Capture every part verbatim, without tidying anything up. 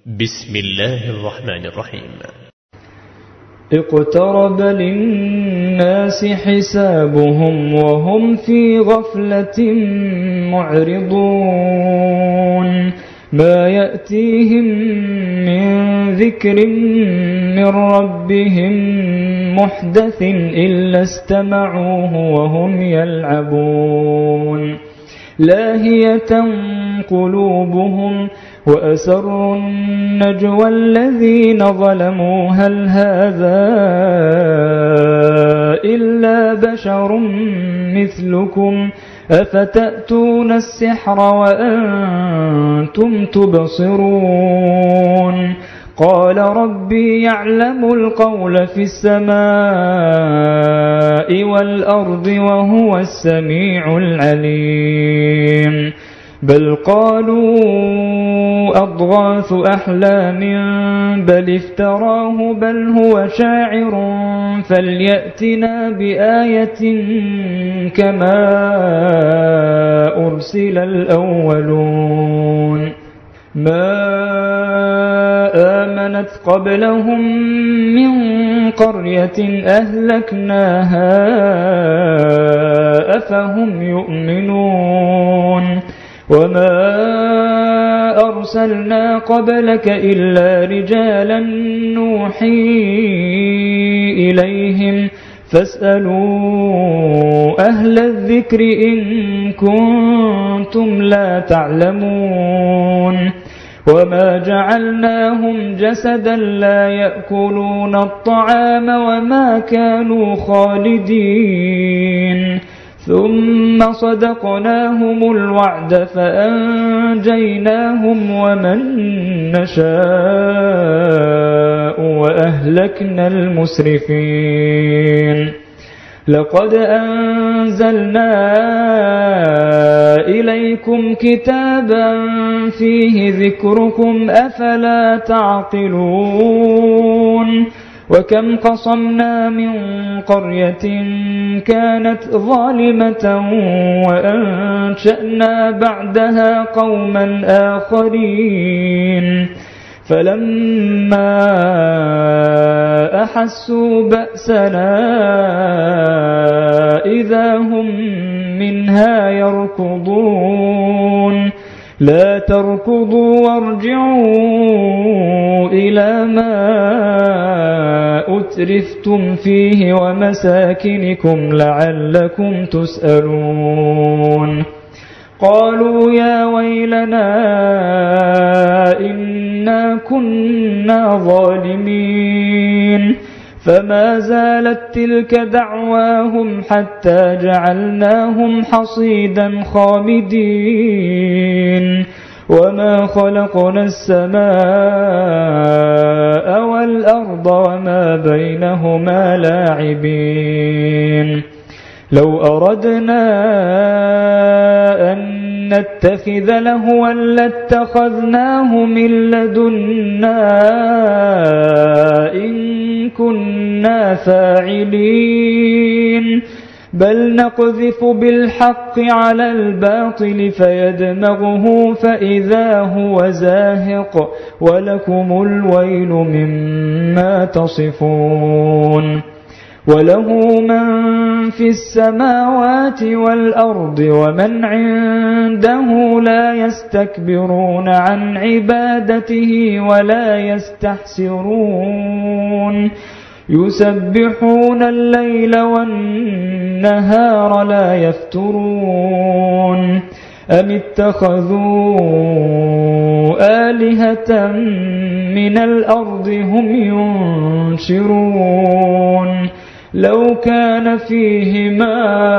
بسم الله الرحمن الرحيم. اقترب للناس حسابهم وهم في غفلة معرضون ما يأتيهم من ذكر من ربهم محدث إلا استمعوه وهم يلعبون لاهية قلوبهم وأسروا النجوى الذين ظلموا هل هذا إلا بشر مثلكم أفتأتون السحر وأنتم تبصرون قال ربي يعلم القول في السماء والأرض وهو السميع العليم بل قالوا أضغاث أحلام بل افتراه بل هو شاعر فليأتنا بآية كما أرسل الأولون ما آمنت قبلهم من قرية أهلكناها أفهم يؤمنون وما أرسلنا قبلك إلا رجالا نوحي إليهم فاسألوا أهل الذكر إن كنتم لا تعلمون وما جعلناهم جسدا لا يأكلون الطعام وما كانوا خالدين ثم صدقناهم الوعد فأنجيناهم ومن نشاء وأهلكنا المسرفين لقد أنزلنا إليكم كتابا فيه ذكركم أفلا تعقلون وكم قصمنا من قرية كانت ظالمة وأنشأنا بعدها قوما آخرين فلما أحسوا بأسنا إذا هم منها يركضون لا تركضوا وارجعوا إلى ما أترفتم فيه ومساكنكم لعلكم تسألون قالوا يا ويلنا إنا كنا ظالمين فما زالت تلك دعواهم حتى جعلناهم حصيدا خامدين وما خلقنا السماء والأرض وما بينهما لاعبين لو أردنا أن نتخذ لهوا لاتخذناه من لدنا إن كنا فاعلين بل نقذف بالحق على الباطل فيدمغه فإذا هو زاهق ولكم الويل مما تصفون وله من في السماوات والأرض ومن عنده لا يستكبرون عن عبادته ولا يستحسرون يسبحون الليل والنهار لا يفترون أم اتخذوا آلهة من الأرض هم ينشرون لو كان فيهما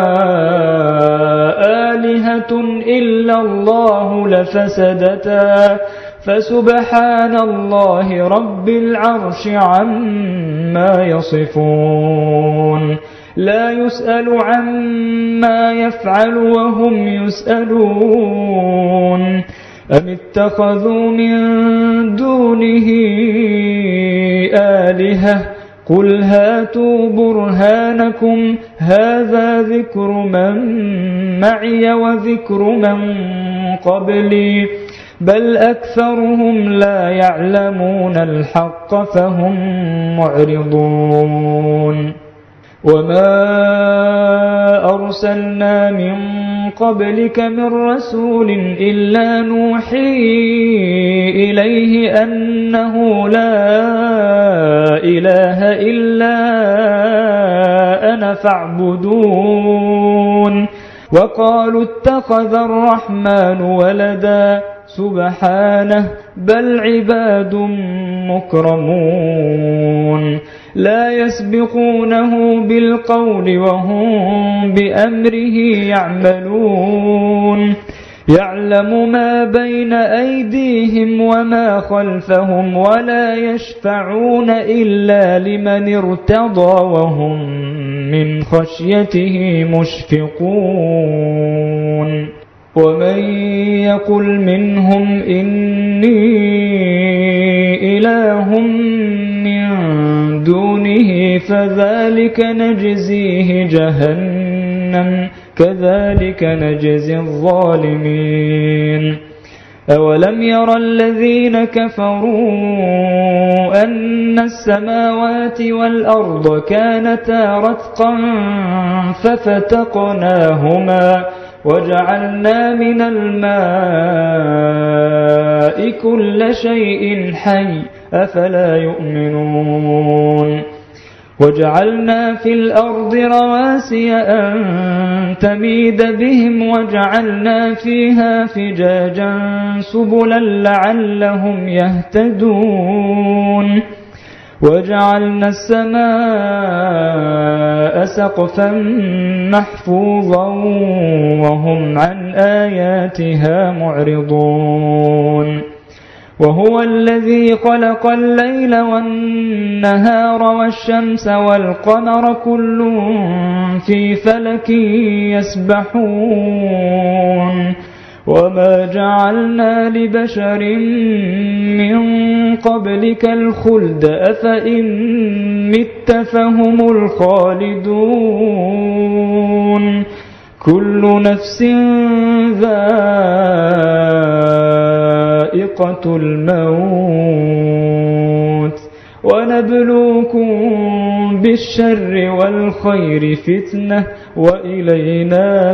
آلهة إلا الله لفسدتا فسبحان الله رب العرش عما يصفون لا يسأل عما يفعل وهم يسألون أم اتخذوا من دونه آلهة قل هاتوا برهانكم هذا ذكر من معي وذكر من قبلي بل أكثرهم لا يعلمون الحق فهم معرضون وما أرسلنا من قبلك من رسول إلا نوحي إليه أنه لا إله إلا أنا فاعبدون وقالوا اتخذ الرحمن ولدا سبحانه بل عباد مكرمون لا يسبقونه بالقول وهم بأمره يعملون يعلم ما بين أيديهم وما خلفهم ولا يشفعون إلا لمن ارتضى وهم من خشيته مشفقون ومن يقل منهم إني إله من دونه فذلك نجزيه جهنم كذلك نجزي الظالمين أولم يرى الذين كفروا أن السماوات والأرض كانتا رتقا ففتقناهما وجعلنا من الماء كل شيء حي أفلا يؤمنون وجعلنا في الأرض رواسي أن تميد بهم وجعلنا فيها فجاجا سبلا لعلهم يهتدون وجعلنا السماء سقفا محفوظا وهم عن آياتها معرضون وهو الذي خلق الليل والنهار والشمس والقمر كل في فلك يسبحون وما جعلنا لبشر من قبلك الخلد أفإن مت فهم الخالدون كل نفس ذائقة الموت ونبلوكم بالشر والخير فتنة وإلينا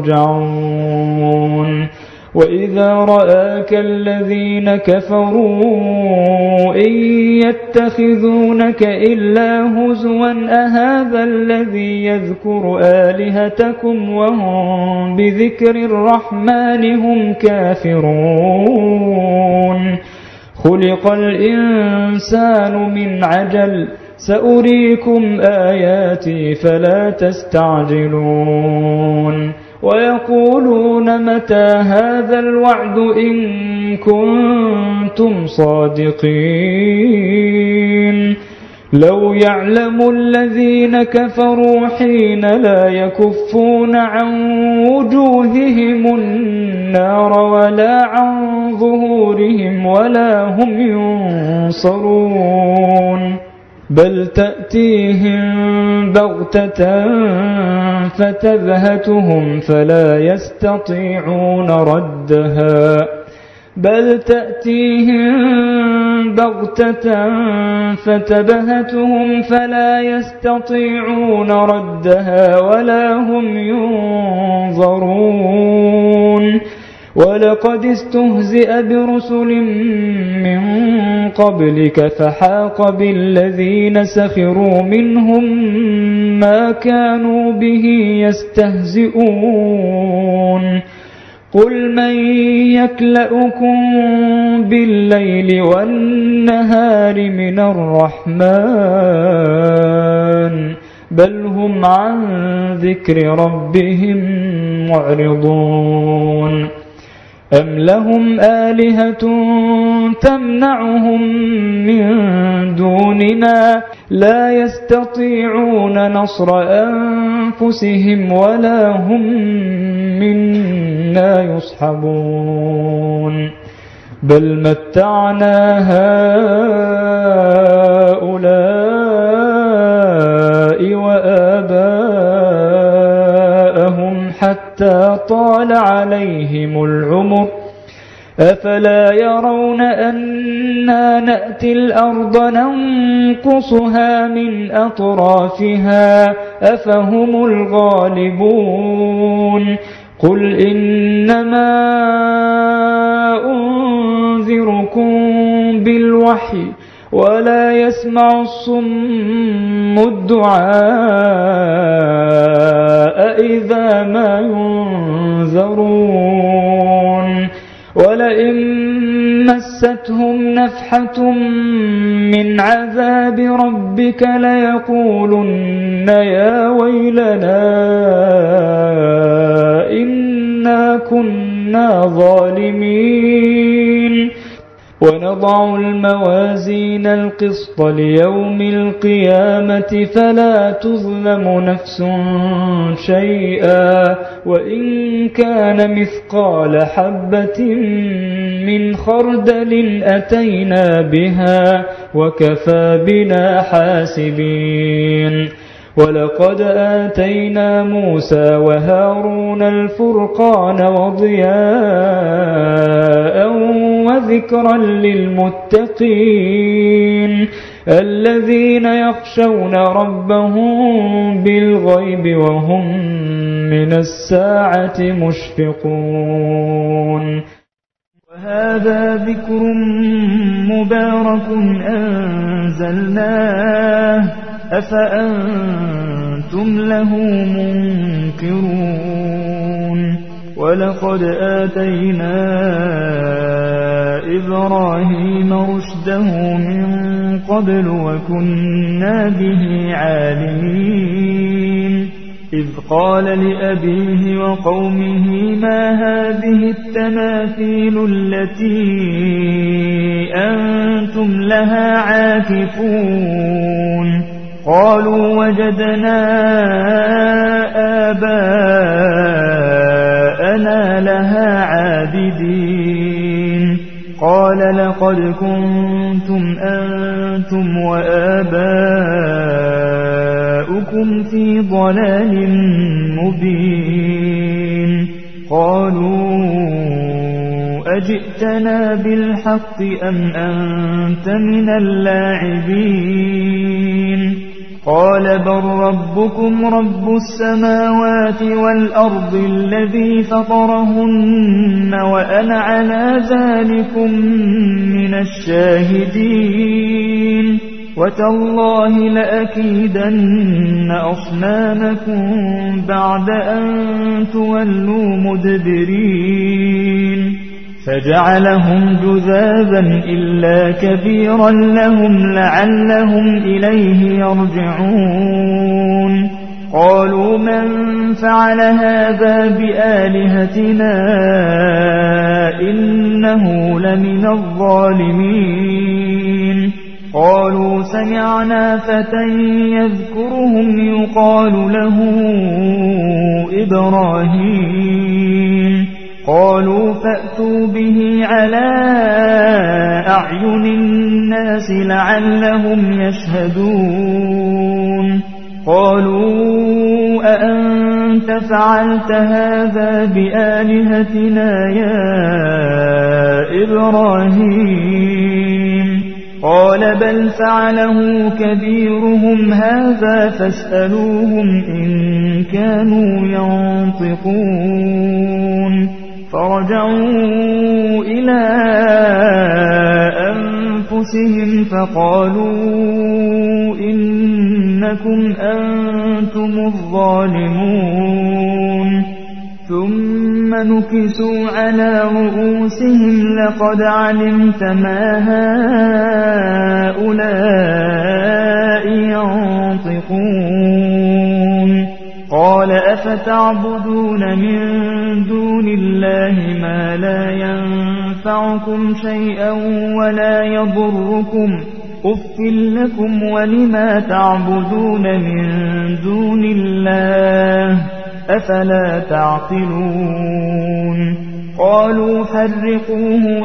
ترجعون وإذا رآك الذين كفروا إن يتخذونك إلا هزوا أهذا الذي يذكر آلهتكم وهم بذكر الرحمن هم كافرون خلق الإنسان من عجل سأريكم آياتي فلا تستعجلون ويقولون متى هذا الوعد إن كنتم صادقين لو يعلم الذين كفروا حين لا يكفون عن وجوههم النار ولا عن ظهورهم ولا هم ينصرون بل تأتيهم بغتة فتبهتهم فلا يستطيعون ردها بل تأتيهم بغتة فتبهتهم فلا يستطيعون ردها ولا هم ينظرون ولقد استهزئ برسل من قبلك فحاق بالذين سخروا منهم ما كانوا به يستهزئون قل من يكلؤكم بالليل والنهار من الرحمن بل هم عن ذكر ربهم معرضون أم لهم آلهة تمنعهم من دوننا لا يستطيعون نصر أنفسهم ولا هم منا يصحبون بل متعنا هؤلاء وآباءهم حتى طال عليهم العمر أفلا يرون أنا نأتي الأرض ننقصها من أطرافها أفهم الغالبون قل إنما أنذركم بالوحي ولا يسمع الصم الدعاء إذا ما ينذرون ولئن مستهم نفحة من عذاب ربك ليقولن يا ويلنا إنا كنا ظالمين ونضع الموازين القسط ليوم القيامة فلا تظلم نفس شيئا وإن كان مثقال حبة من خردل أتينا بها وكفى بنا حاسبين ولقد آتينا موسى وهارون الفرقان وضياء وذكرا للمتقين الذين يخشون ربهم بالغيب وهم من الساعة مشفقون وهذا ذكر مبارك أنزلناه أفأنتم له منكرون ولقد آتينا إبراهيم رشده من قبل وكنا به عالمين إذ قال لأبيه وقومه ما هذه التماثيل التي أنتم لها عاكفون قالوا وجدنا آباءنا لها عابدين قال لقد كنتم أنتم وآباؤكم في ضلال مبين قالوا أجئتنا بالحق أم أنت من اللاعبين قال بل ربكم رب السماوات والأرض الذي فطرهن وأنا على ذلكم من الشاهدين وتالله لأكيدن أصنامكم بعد أن تولوا مدبرين فجعلهم جذاذا إلا كبيرا لهم لعلهم إليه يرجعون قالوا من فعل هذا بآلهتنا إنه لمن الظالمين قالوا سمعنا فتى يذكرهم يقال له إبراهيم قالوا فأتوا به على أعين الناس لعلهم يشهدون قالوا أأنت فعلت هذا بآلهتنا يا إبراهيم قال بل فعله كبيرهم هذا فاسألوهم إن كانوا ينطقون فرجعوا إلى أنفسهم فقالوا إنكم أنتم الظالمون ثم نكسوا على رؤوسهم لقد علمت ما هؤلاء ينطقون قال أفتعبدون من دون الله ما لا ينفعكم شيئا ولا يضركم أف لكم ولما تعبدون من دون الله أفلا تعقلون قالوا حرقوه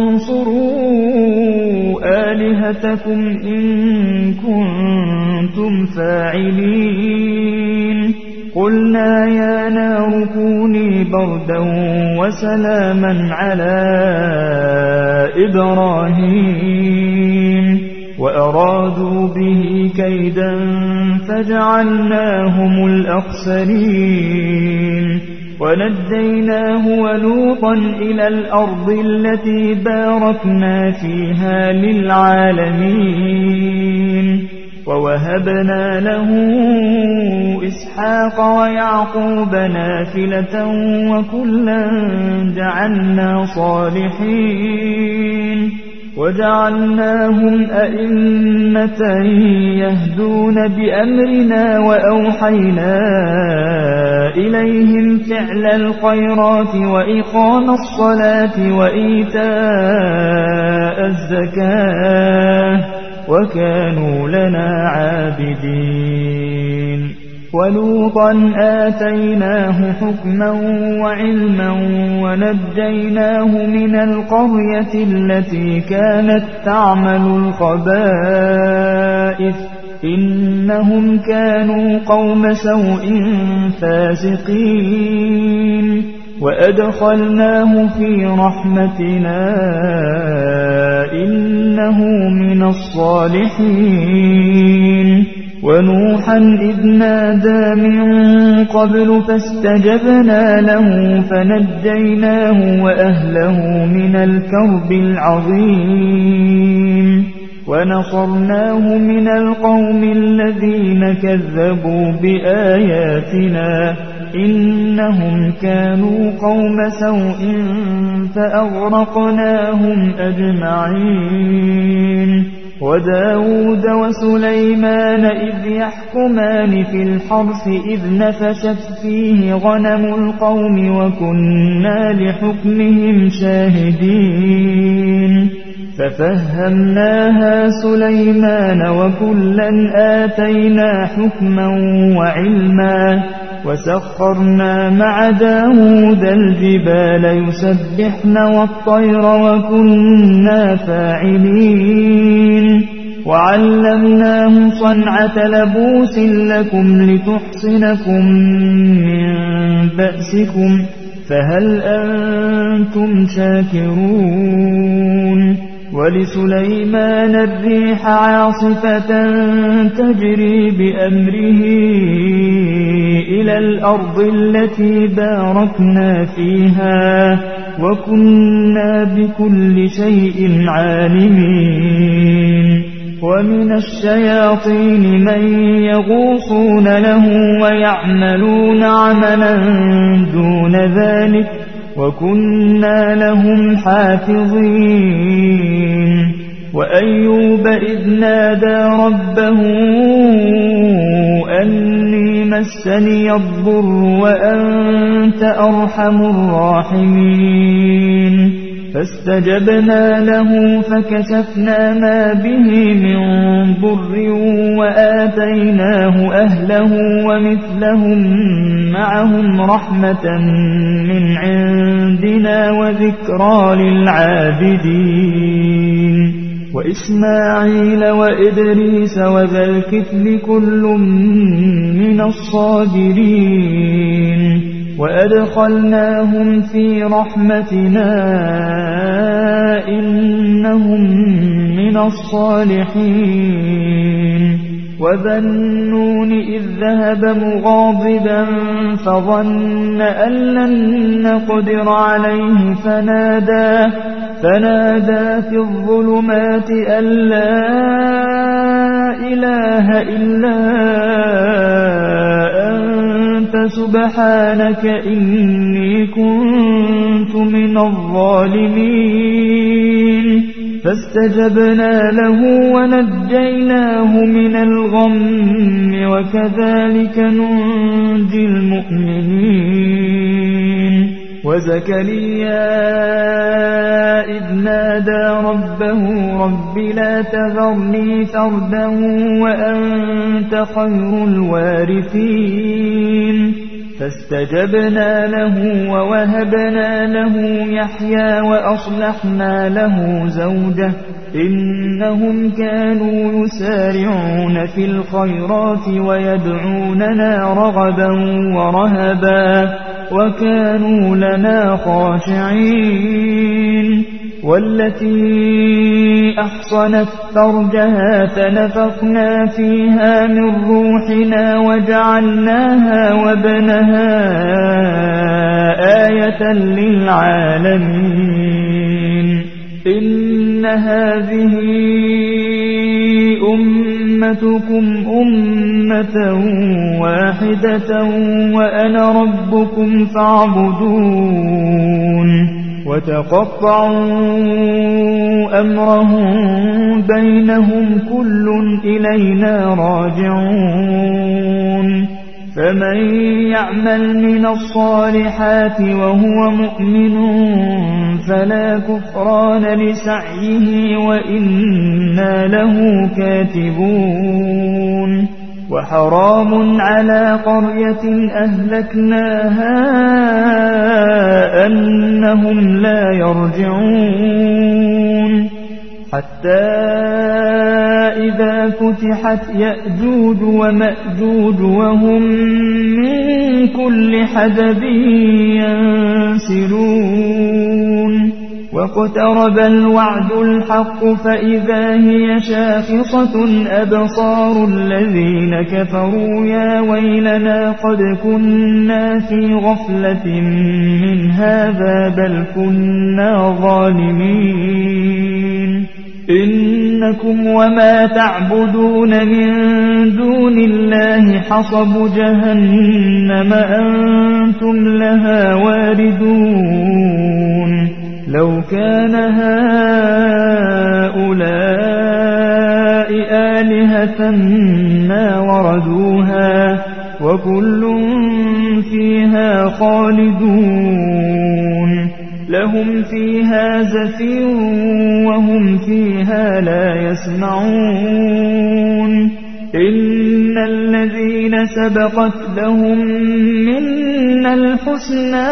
وانصروا آلهتكم إن كنتم فاعلين قلنا يا نار كوني بردا وسلاما على إبراهيم وأرادوا به كيدا فجعلناهم الأخسرين ونجيناه ولوطا إلى الأرض التي باركنا فيها للعالمين ووهبنا له إسحاق ويعقوب نافلة وكلا جعلنا صالحين وجعلناهم أئمة يهدون بأمرنا وأوحينا إليهم فعل الخيرات وإقام الصلاة وإيتاء الزكاة وكانوا لنا عابدين ولوطا آتيناه حكما وعلما ونجيناه من القرية التي كانت تعمل الخبائث إنهم كانوا قوم سوء فاسقين وأدخلناه في رحمتنا إنه من الصالحين ونوحا إذ نادى من قبل فاستجبنا له فنجيناه وأهله من الكرب العظيم ونصرناه من القوم الذين كذبوا بآياتنا إنهم كانوا قوم سوء فأغرقناهم أجمعين وداود وسليمان إذ يحكمان في الحرث إذ نفشت فيه غنم القوم وكنا لحكمهم شاهدين ففهمناها سليمان وكلا آتينا حكما وعلما وسخرنا مع داود الجبال يسبحن والطير وكنا فاعلين وعلمناه صنعة لبوس لكم لتحصنكم من بأسكم فهل أنتم شاكرون ولسليمان الريح عاصفة تجري بأمره إلى الأرض التي باركنا فيها وكنا بكل شيء عالمين ومن الشياطين من يغوصون له ويعملون عملا دون ذلك وكنا لهم حافظين وأيوب إذ نادى ربه أني مسني الضر وأنت أرحم الراحمين فاستجبنا له فكشفنا ما به من ضر وآتيناه أهله ومثلهم معهم رحمة من عندنا وذكرى للعابدين وإسماعيل وإدريس وذا الكفل كل من الصابرين وأدخلناهم في رحمتنا إنهم من الصالحين وذا النون إذ ذهب مغاضبا فظن أن لن نقدر عليه فنادى فنادى في الظلمات أن لا إله إلا أنت سبحانك إني كنت من الظالمين فاستجبنا له ونجيناه من الغم وكذلك ننجي المؤمنين وزكريا إذ نادى ربه رب لا تذرني فردا وأنت خير الوارثين فاستجبنا له ووهبنا له يحيى وأصلحنا له زوجه إنهم كانوا يسارعون في الخيرات ويدعوننا رغبا ورهبا وكانوا لنا خاشعين والتي أحصنت فرجها فنفخنا فيها من روحنا وجعلناها وابنها آية للعالمين إن هذه أمتكم أمة واحدة وأنا ربكم فاعبدون وتقطعوا أمرهم بينهم كل إلينا راجعون فمن يعمل من الصالحات وهو مؤمن فلا كفران لسعيه وإنا له كاتبون وحرام على قرية أهلكناها أنهم لا يرجعون حتى إذا فتحت يأجوج ومأجوج وهم من كل حدب ينسلون واقترب الوعد الحق فإذا هي شاخصة أبصار الذين كفروا يا ويلنا قد كنا في غفلة من هذا بل كنا ظالمين إنكم وما تعبدون من دون الله حصب جهنم أنتم لها واردون لو كان هؤلاء آلهة ما وردوها وكل فيها خالدون لهم فيها زفير وهم فيها لا يسمعون إن الذين سبقت لهم منا الحسنى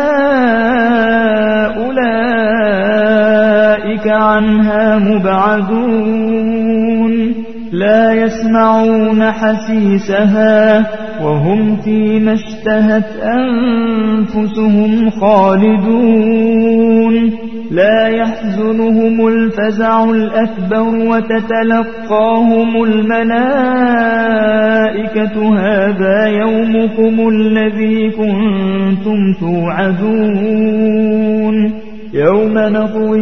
أولئك عنها مبعدون لا يسمعون حسيسها وهم فيما اشتهت أنفسهم خالدون لا يحزنهم الفزع الأكبر وتتلقاهم الملائكة هذا يومكم الذي كنتم توعدون يوم نطوي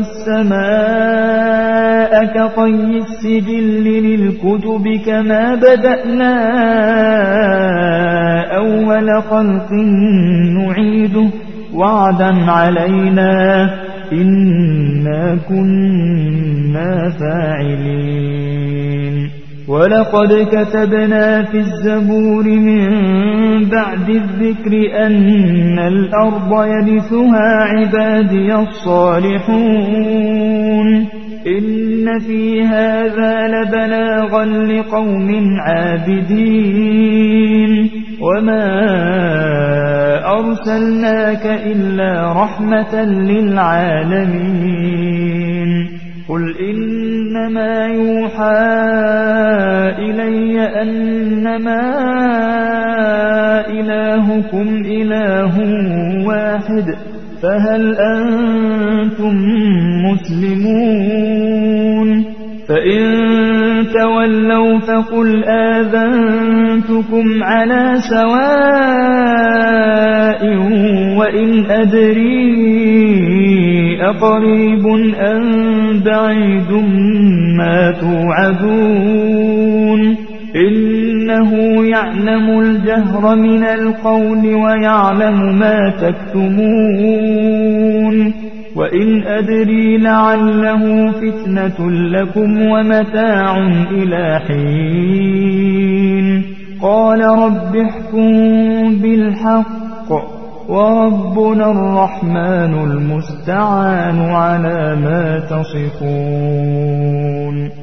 السماء كطي السجل للكتب كما بدأنا أول خلق نعيده وعدا علينا إنا كنا فاعلين ولقد كتبنا في الزبور من بعد الذكر أن الأرض يرثها عبادي الصالحون إن في هذا لبلاغا لقوم عابدين وما أرسلناك إلا رحمة للعالمين قل إنما يوحى إلي أنما إلهكم إله واحد فهل أنتم مسلمون فإن تولوا فقل آذنتكم على سواء وإن أدري أقريب أم بعيد ما توعدون إنه يعلم الجهر من القول ويعلم ما تكتمون وإن أدري لعله فتنة لكم ومتاع إلى حين قال رب احكم بالحق وربنا الرحمن المستعان على ما تصفون.